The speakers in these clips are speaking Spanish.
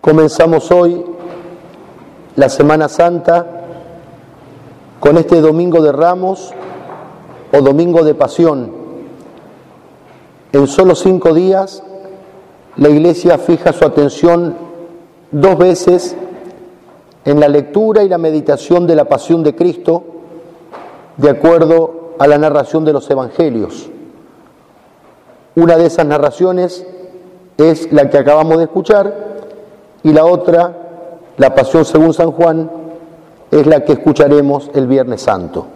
Comenzamos hoy la Semana Santa con este Domingo de Ramos o Domingo de Pasión. En solo 5 días la Iglesia fija su atención 2 veces en la lectura y la meditación de la Pasión de Cristo, de acuerdo a la narración de los Evangelios. Una de esas narraciones es la que acabamos de escuchar, y la otra, la Pasión según San Juan, es la que escucharemos el Viernes Santo.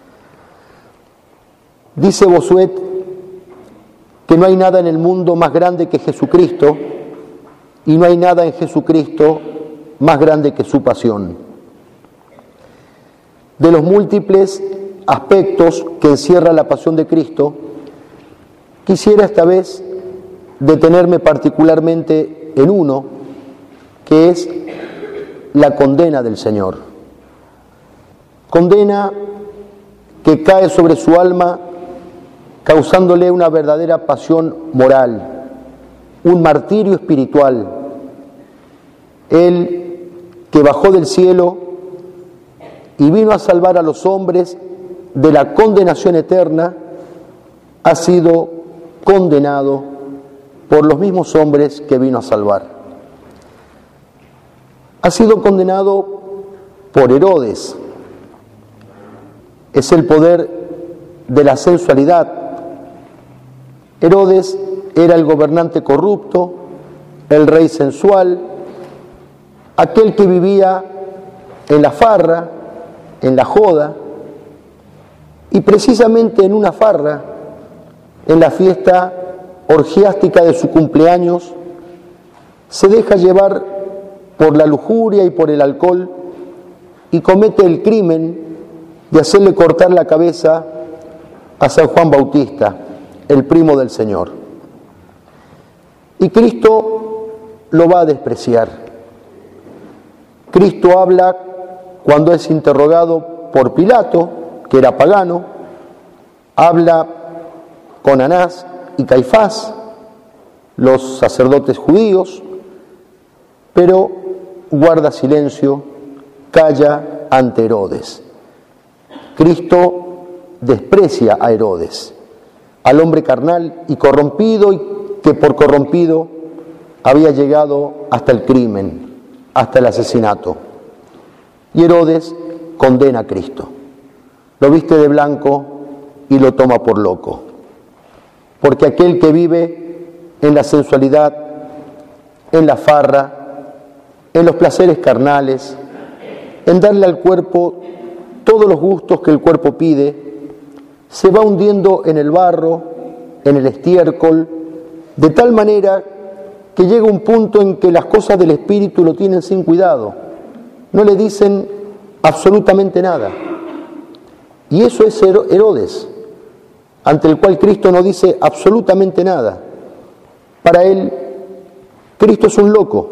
Dice Bossuet que no hay nada en el mundo más grande que Jesucristo, y no hay nada en Jesucristo más grande que su pasión. De los múltiples aspectos que encierra la Pasión de Cristo, quisiera esta vez detenerme particularmente en uno, que es la condena del Señor. Condena que cae sobre su alma, causándole una verdadera pasión moral, un martirio espiritual. Él, que bajó del cielo y vino a salvar a los hombres de la condenación eterna, ha sido condenado por los mismos hombres que vino a salvar. Ha sido condenado por Herodes. Es el poder de la sensualidad. Herodes era el gobernante corrupto, el rey sensual, aquel que vivía en la farra, en la joda, y precisamente en una farra, en la fiesta orgiástica de su cumpleaños, se deja llevar por la lujuria y por el alcohol y comete el crimen de hacerle cortar la cabeza a San Juan Bautista, el primo del Señor. Y Cristo lo va a despreciar. Cristo habla cuando es interrogado por Pilato, que era pagano, habla con Anás y Caifás, los sacerdotes judíos, pero guarda silencio, calla ante Herodes. Cristo desprecia a Herodes, al hombre carnal y corrompido, y que por corrompido había llegado hasta el crimen, hasta el asesinato. Y Herodes condena a Cristo, lo viste de blanco y lo toma por loco, porque aquel que vive en la sensualidad, en la farra, en los placeres carnales, en darle al cuerpo todos los gustos que el cuerpo pide, se va hundiendo en el barro, en el estiércol, de tal manera que llega un punto en que las cosas del espíritu lo tienen sin cuidado, no le dicen absolutamente nada. Y eso es Herodes, ante el cual Cristo no dice absolutamente nada. Para él, Cristo es un loco.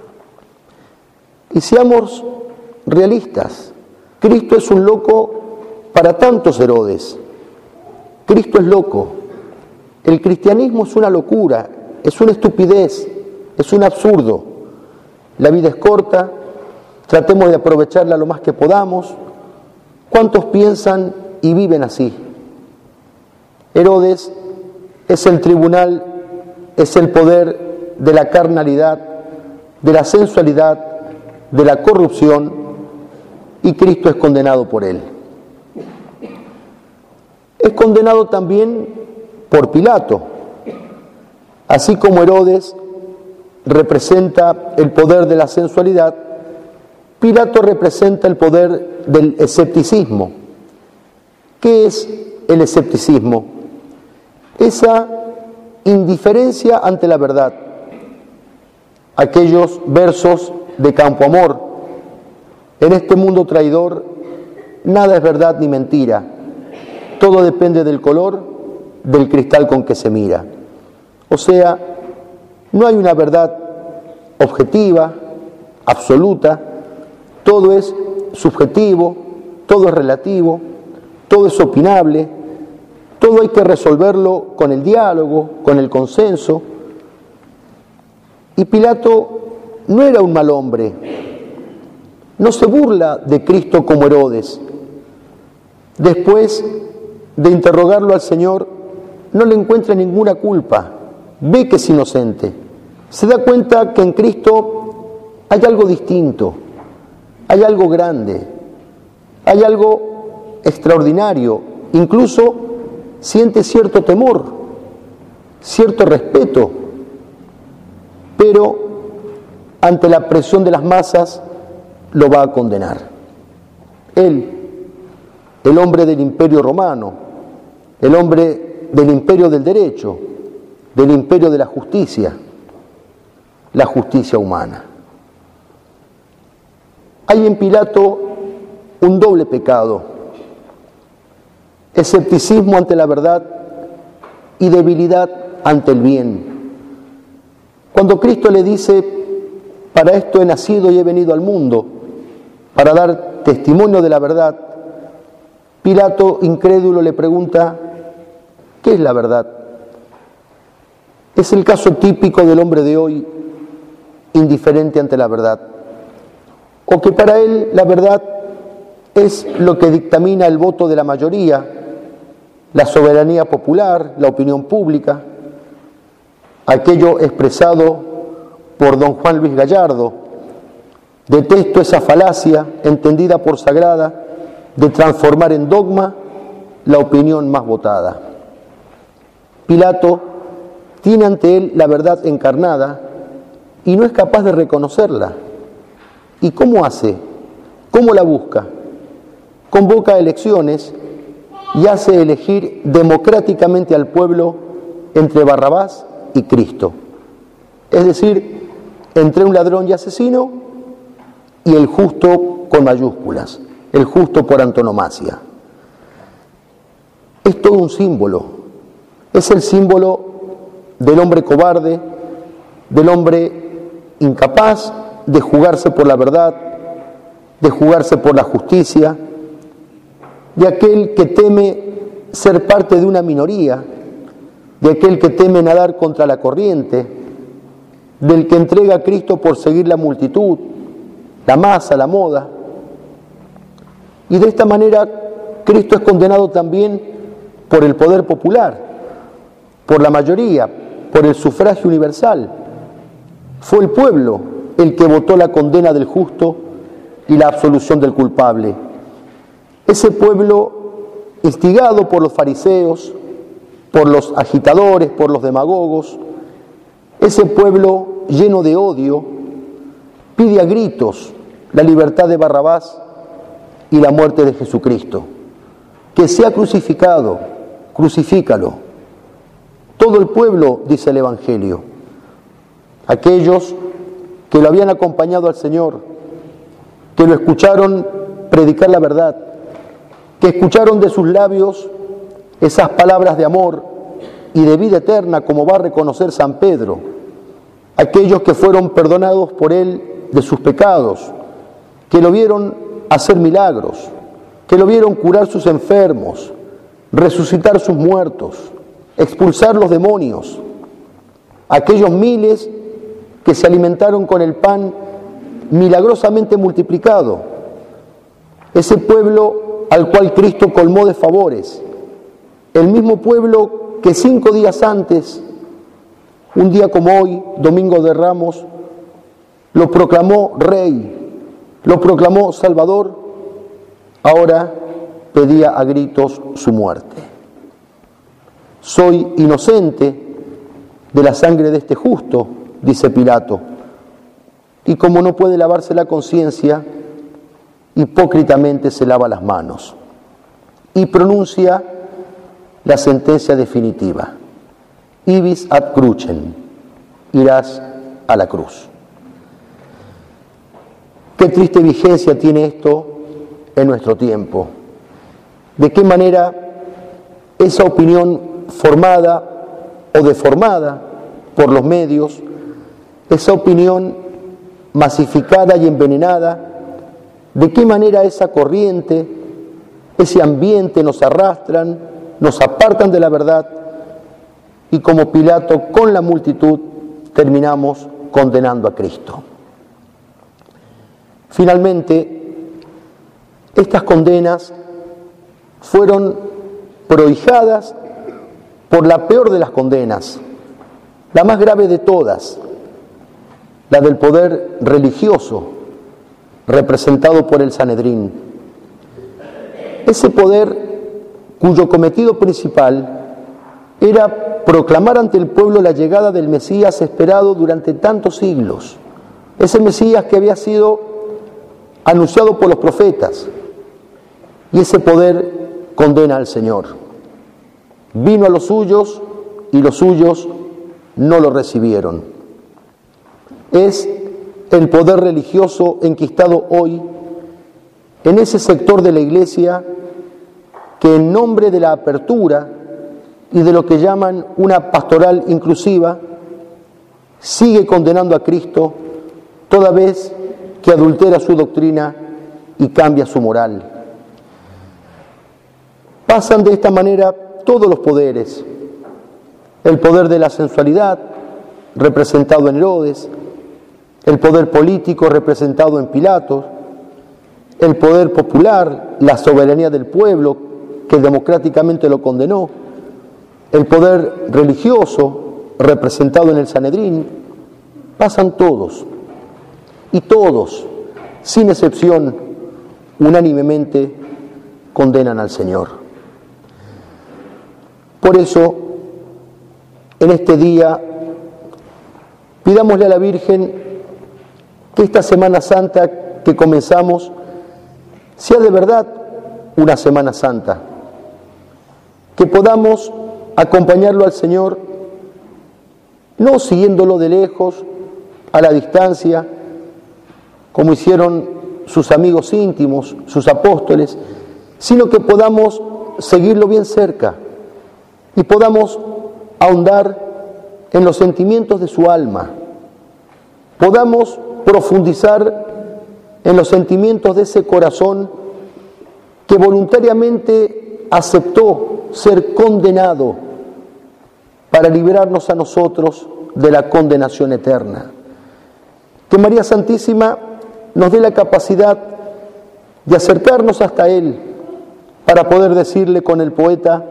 Y seamos realistas, Cristo es un loco para tantos Herodes. Cristo es loco. El cristianismo es una locura, es una estupidez, es un absurdo. La vida es corta, tratemos de aprovecharla lo más que podamos. ¿Cuántos piensan y viven así? Herodes es el tribunal, es el poder de la carnalidad, de la sensualidad, de la corrupción, y Cristo es condenado por él. Es condenado también por Pilato. Así como Herodes representa el poder de la sensualidad, Pilato representa el poder del escepticismo. ¿Qué es el escepticismo? Esa indiferencia ante la verdad. Aquellos versos de Campoamor: en este mundo traidor nada es verdad ni mentira, todo depende del color del cristal con que se mira. O sea, no hay una verdad objetiva, absoluta, todo es subjetivo, todo es relativo, todo es opinable, todo hay que resolverlo con el diálogo, con el consenso. Y Pilato no era un mal hombre, no se burla de Cristo como Herodes. Después de interrogarlo al Señor, no le encuentra ninguna culpa, ve que es inocente, se da cuenta que en Cristo hay algo distinto, hay algo grande, hay algo extraordinario, incluso siente cierto temor, cierto respeto, pero ante la presión de las masas lo va a condenar. Él, el hombre del imperio romano, el hombre del imperio del derecho, del imperio de la justicia humana. Hay en Pilato un doble pecado: escepticismo ante la verdad y debilidad ante el bien. Cuando Cristo le dice: para esto he nacido y he venido al mundo, para dar testimonio de la verdad, Pilato, incrédulo, le pregunta: ¿qué es la verdad? Es el caso típico del hombre de hoy, indiferente ante la verdad, o que para él la verdad es lo que dictamina el voto de la mayoría, la soberanía popular, la opinión pública, aquello expresado por don Juan Luis Gallardo: detesto esa falacia, entendida por sagrada, de transformar en dogma la opinión más votada. Pilato tiene ante él la verdad encarnada y no es capaz de reconocerla. ¿Y cómo hace? ¿Cómo la busca? Convoca elecciones y hace elegir democráticamente al pueblo entre Barrabás y Cristo. Es decir, entre un ladrón y asesino y el justo con mayúsculas, el justo por antonomasia. Es todo un símbolo, es el símbolo del hombre cobarde, del hombre incapaz de jugarse por la verdad, de jugarse por la justicia, de aquel que teme ser parte de una minoría, de aquel que teme nadar contra la corriente, del que entrega a Cristo por seguir la multitud, la masa, la moda. Y de esta manera Cristo es condenado también por el poder popular, por la mayoría, por el sufragio universal. Fue el pueblo el que votó la condena del justo y la absolución del culpable. Ese pueblo, instigado por los fariseos, por los agitadores, por los demagogos, ese pueblo lleno de odio, pide a gritos la libertad de Barrabás y la muerte de Jesucristo. Que sea crucificado, crucifícalo. Todo el pueblo, dice el Evangelio. Aquellos que lo habían acompañado al Señor, que lo escucharon predicar la verdad, que escucharon de sus labios esas palabras de amor y de vida eterna, como va a reconocer San Pedro, aquellos que fueron perdonados por él de sus pecados, que lo vieron hacer milagros, que lo vieron curar sus enfermos, resucitar sus muertos, expulsar los demonios, aquellos miles que se alimentaron con el pan milagrosamente multiplicado, ese pueblo al cual Cristo colmó de favores, el mismo pueblo que 5 días antes, un día como hoy, Domingo de Ramos, lo proclamó Rey, lo proclamó Salvador, ahora pedía a gritos su muerte. Soy inocente de la sangre de este justo, dice Pilato, y como no puede lavarse la conciencia, hipócritamente se lava las manos y pronuncia la sentencia definitiva: ibis ad crucem, irás a la cruz. Qué triste vigencia tiene esto en nuestro tiempo. De qué manera esa opinión formada o deformada por los medios, esa opinión masificada y envenenada, de qué manera esa corriente, ese ambiente nos arrastran, nos apartan de la verdad y como Pilato con la multitud terminamos condenando a Cristo. Finalmente, estas condenas fueron prohijadas por la peor de las condenas, la más grave de todas, la del poder religioso representado por el Sanedrín. Ese poder cuyo cometido principal era proclamar ante el pueblo la llegada del Mesías esperado durante tantos siglos, ese Mesías que había sido anunciado por los profetas, y ese poder condena al Señor. Vino a los suyos y los suyos no lo recibieron. Es el poder religioso enquistado hoy en ese sector de la Iglesia que en nombre de la apertura y de lo que llaman una pastoral inclusiva sigue condenando a Cristo toda vez que adultera su doctrina y cambia su moral. Pasan de esta manera todos los poderes: el poder de la sensualidad, representado en Herodes; el poder político, representado en Pilato; el poder popular, la soberanía del pueblo, que democráticamente lo condenó; el poder religioso, representado en el Sanedrín. Pasan todos, y todos, sin excepción, unánimemente condenan al Señor. Por eso, en este día, pidámosle a la Virgen que esta Semana Santa que comenzamos sea de verdad una Semana Santa, que podamos acompañarlo al Señor, no siguiéndolo de lejos, a la distancia, como hicieron sus amigos íntimos, sus apóstoles, sino que podamos seguirlo bien cerca y podamos ahondar en los sentimientos de su alma, podamos profundizar en los sentimientos de ese corazón que voluntariamente aceptó ser condenado para librarnos a nosotros de la condenación eterna. Que María Santísima nos dé la capacidad de acercarnos hasta Él para poder decirle con el poeta: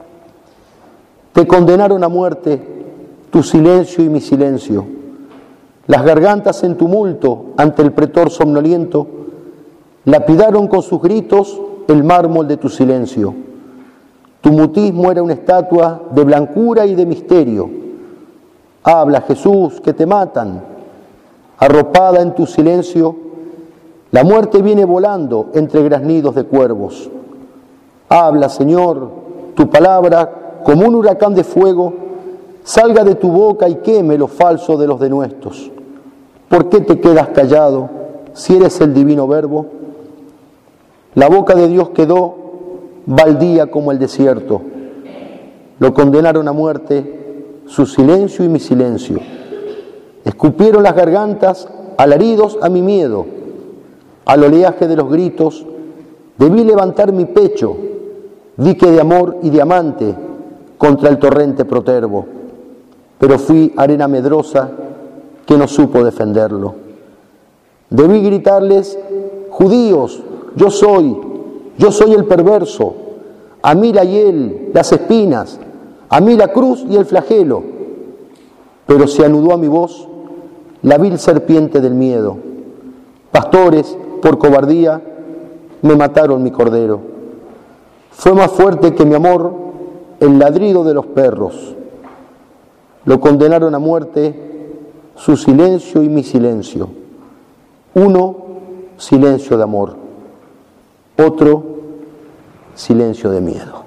te condenaron a muerte tu silencio y mi silencio. Las gargantas en tumulto ante el pretor somnoliento lapidaron con sus gritos el mármol de tu silencio. Tu mutismo era una estatua de blancura y de misterio. Habla, Jesús, que te matan. Arropada en tu silencio, la muerte viene volando entre graznidos de cuervos. Habla, Señor, tu palabra, como un huracán de fuego, salga de tu boca y queme lo falso de los denuestos. ¿Por qué te quedas callado si eres el divino Verbo? La boca de Dios quedó baldía como el desierto. Lo condenaron a muerte su silencio y mi silencio. Escupieron las gargantas alaridos a mi miedo. Al oleaje de los gritos debí levantar mi pecho, dique de amor y diamante contra el torrente protervo, pero fui arena medrosa que no supo defenderlo. Debí gritarles: judíos, yo soy el perverso, a mí la hiel, las espinas, a mí la cruz y el flagelo. Pero se anudó a mi voz la vil serpiente del miedo. Pastores, por cobardía, me mataron mi cordero. Fue más fuerte que mi amor el ladrido de los perros. Lo condenaron a muerte su silencio y mi silencio. Uno, silencio de amor. Otro, silencio de miedo.